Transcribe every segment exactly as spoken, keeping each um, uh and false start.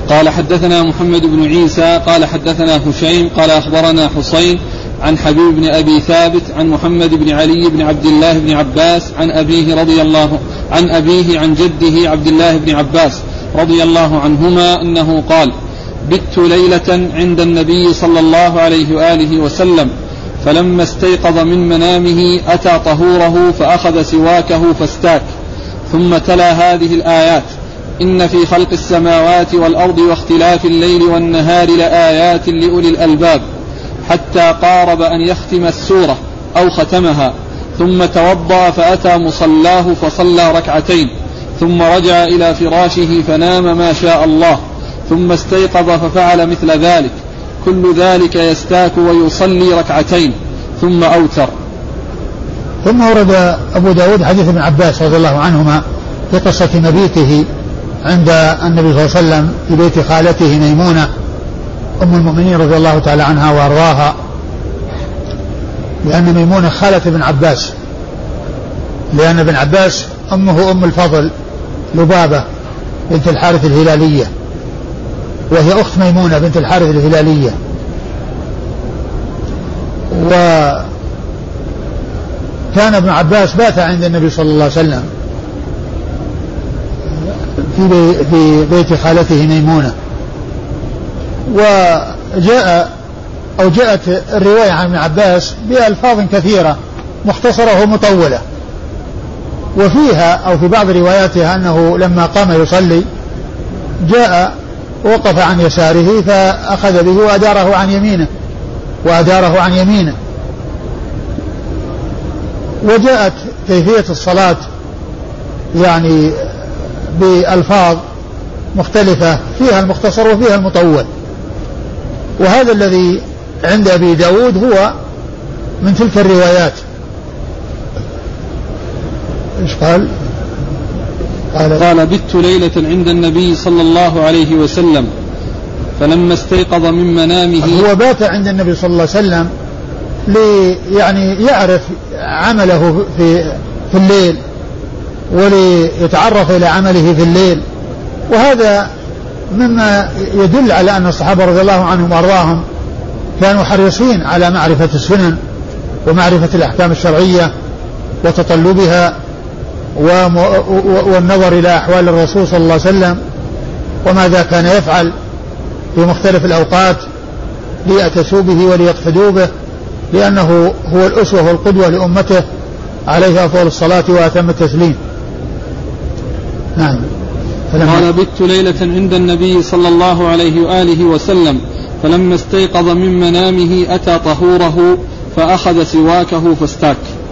قال حدثنا محمد بن عيسى قال حدثنا هشيم قال أخبرنا حسين عن حبيب بن أبي ثابت عن محمد بن علي بن عبد الله بن عباس عن أبيه رضي الله عن أبيه عن جده عبد الله بن عباس رضي الله عنهما أنه قال: بت ليلة عند النبي صلى الله عليه وآله وسلم فلما استيقظ من منامه أتى طهوره فأخذ سواكه فاستاك، ثم تلا هذه الآيات: إن في خلق السماوات والأرض واختلاف الليل والنهار لآيات لأولي الألباب، حتى قارب أن يختم السورة أو ختمها، ثم توضأ فأتى مصلاه فصلى ركعتين، ثم رجع إلى فراشه فنام ما شاء الله، ثم استيقظ ففعل مثل ذلك، كل ذلك يستاك ويصلي ركعتين ثم أوتر. ثم ورد أبو داود حديث ابن عباس رضي الله عنهما في قصة مبيته عند النبي صلى الله عليه وسلم في بيت خالته ميمونة أم المؤمنين رضي الله تعالى عنها وأرضاها، لأن ميمونة خالة ابن عباس، لأن ابن عباس أمه أم الفضل لبابة بنت الحارث الهلالية، وهي أخت ميمونة بنت الحارث الهلالية. وكان ابن عباس بات عند النبي صلى الله عليه وسلم في بيت خالته ميمونة. وجاء أو جاءت الرواية عن ابن عباس بألفاظ كثيرة مختصرة ومطولة، وفيها أو في بعض رواياتها أنه لما قام يصلي جاء وقف عن يساره فأخذ به وأداره عن يمينه وأداره عن يمينه. وجاءت كيفية الصلاة يعني بألفاظ مختلفة، فيها المختصر وفيها المطول، وهذا الذي عند أبي داود هو من تلك الروايات. إيش قال؟ قال, قال بت ليلة عند النبي صلى الله عليه وسلم فلما استيقظ من منامه. هو بات عند النبي صلى الله عليه وسلم لي يعني يعرف عمله في, في الليل وليتعرف إلى عمله في الليل، وهذا مما يدل على أن الصحابة رضي الله عنهم وأرضاهم كانوا حريصين على معرفة السنن ومعرفة الأحكام الشرعية وتطلبها والنظر إلى أحوال الرسول صلى الله عليه وسلم وماذا كان يفعل في مختلف الأوقات ليأتسوا به وليقتدوا به، لأنه هو الأسوة والقدوة لأمته عليه أفضل الصلاة وأتم التسليم. نعم. قال بت ليلة عند النبي صلى الله عليه وآله وسلم فلما استيقظ من منامه أتى طهوره فأخذ سواكه فاستاك.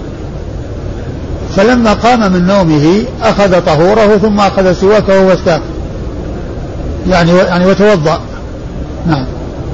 فلما قام من نومه أخذ طهوره ثم أخذ سواكه واستاك، يعني يعني وتوضأ. نعم.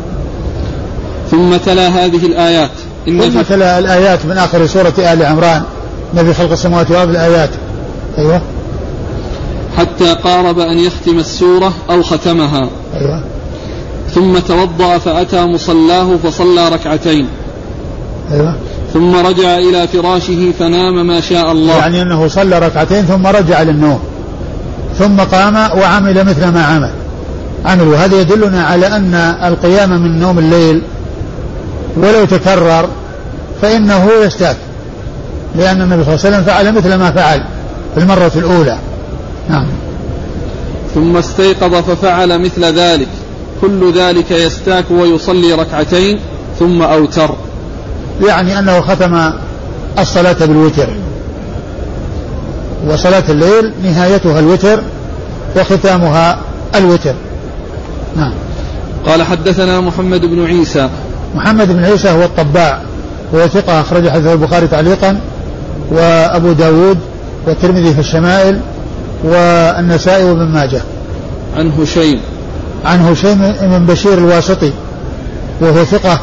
ثم تلا هذه الآيات. إن ثم تلا الآيات من آخر سورة آل عمران، نبي خلق السماوات والأرض الآيات. أيوة. حتى قارب أن يختم السورة أو ختمها. أيوة. ثم توضأ فأتى مصلاه فصلى ركعتين. أيوة. ثم رجع إلى فراشه فنام ما شاء الله، يعني أنه صلى ركعتين ثم رجع للنوم، ثم قام وعمل مثل ما عمل عمل وهذا يدلنا على أن القيام من نوم الليل ولو تكرر فإنه يستاك، لأن النبي صلى الله عليه وسلم فعل مثل ما فعل في المرة الأولى. نعم. ثم استيقظ ففعل مثل ذلك، كل ذلك يستاك ويصلي ركعتين ثم أوتر، يعني أنه ختم الصلاة بالوتر، وصلاة الليل نهايتها الوتر وختامها الوتر. نعم. قال حدثنا محمد بن عيسى. محمد بن عيسى هو الطباع، هو ثقة أخرج حديث البخاري تعليقا وأبو داود والترمذي في الشمائل والنسائي وابن ماجه. عن هشيم. عن هشيم بن بشير الواسطي وهو ثقة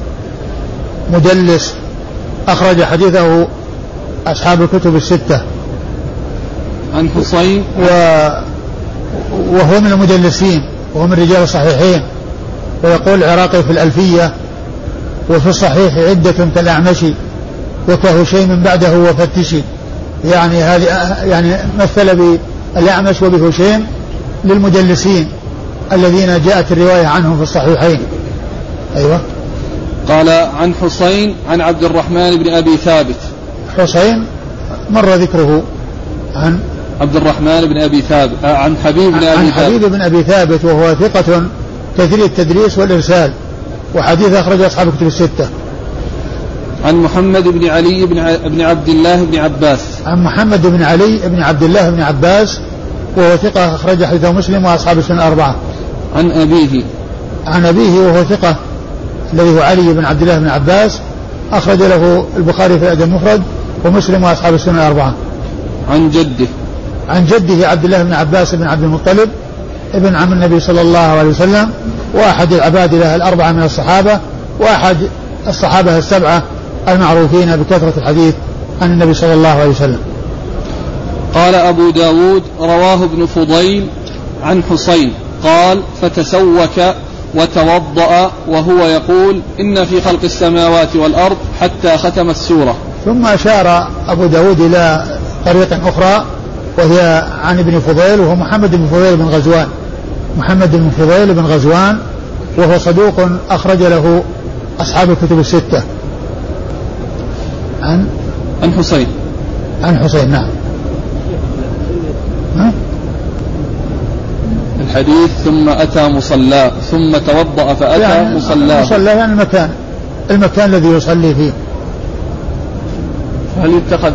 مدلس أخرج حديثه أصحاب الكتب الستة. عن حصين و... وهو من المدلسين وهو من رجال الصحيحين، ويقول العراقي في الألفية وفي الصحيح عدة كالأعمشي وكهشيم بعده وفتشي، يعني هذه يعني مثل بالأعمش وبهشيم للمدلسين الذين جاءت الرواية عنهم في الصحيحين. أيوة. قال عن حسين عن عبد الرحمن بن أبي ثابت. حسين مر ذكره. عن عبد الرحمن بن أبي ثابت عن حبيب بن أبي عن ثابت حبيب بن أبي ثابت وهو ثقة كثير التدريس والإرسال وحديث أخرج أصحاب الكتب الستة. عن محمد بن علي بن عبد الله بن عباس. عن محمد بن علي بن عبد الله بن عباس وهو ثقة أخرج حديثه مسلم وأصحاب السنن الأربعة. عن أبيه. عن أبيه وهو ثقة الذي هو علي بن عبد الله بن عباس أخرج له البخاري في الأدب المفرد ومسلم وأصحاب السنن الأربعة. عن جده. عن جده عبد الله بن عباس بن عبد المطلب ابن عم النبي صلى الله عليه وسلم وأحد العبادلة الأربعة من الصحابة وأحد الصحابة السبعة المعروفين بكثرة الحديث عن النبي صلى الله عليه وسلم. قال أبو داود رواه ابن فضيل عن حسين قال فتسوك وتوضأ وهو يقول إن في خلق السماوات والأرض حتى ختم السورة. ثم أشار أبو داود إلى طريقة أخرى وهي عن ابن فضيل وهو محمد بن فضيل بن غزوان. محمد بن فضيل بن غزوان وهو صدوق أخرج له أصحاب الكتب الستة. عن عن حسين. عن حسين نعم. ها؟ الحديث ثم أتى مصلاه ثم توضأ فأتى يعني مصلاه. مصلاه يعني المكان المكان الذي يصلي فيه. هل يتخذ؟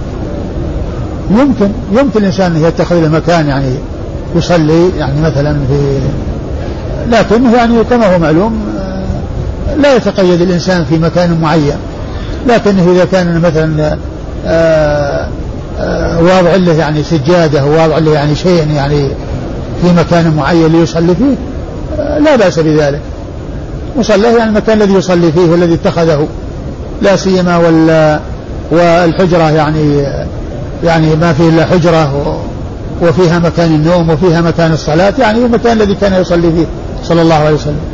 يمكن يمكن الإنسان يتخذ المكان يعني يصلي يعني مثلا في لكنه يعني كما هو معلوم لا يتقيد الإنسان في مكان معين لكنه إذا كان مثلا آآ آآ واضع له يعني سجادة وواضع له يعني شيء يعني في مكان معين ليصلي فيه لا بأس بذلك. مصلاه يعني المكان الذي يصلي فيه والذي اتخذه لا سيما وال والحجرة يعني يعني ما فيه إلا حجرة وفيها مكان النوم وفيها مكان الصلاة يعني المكان الذي كان يصلي فيه صلى الله عليه وسلم.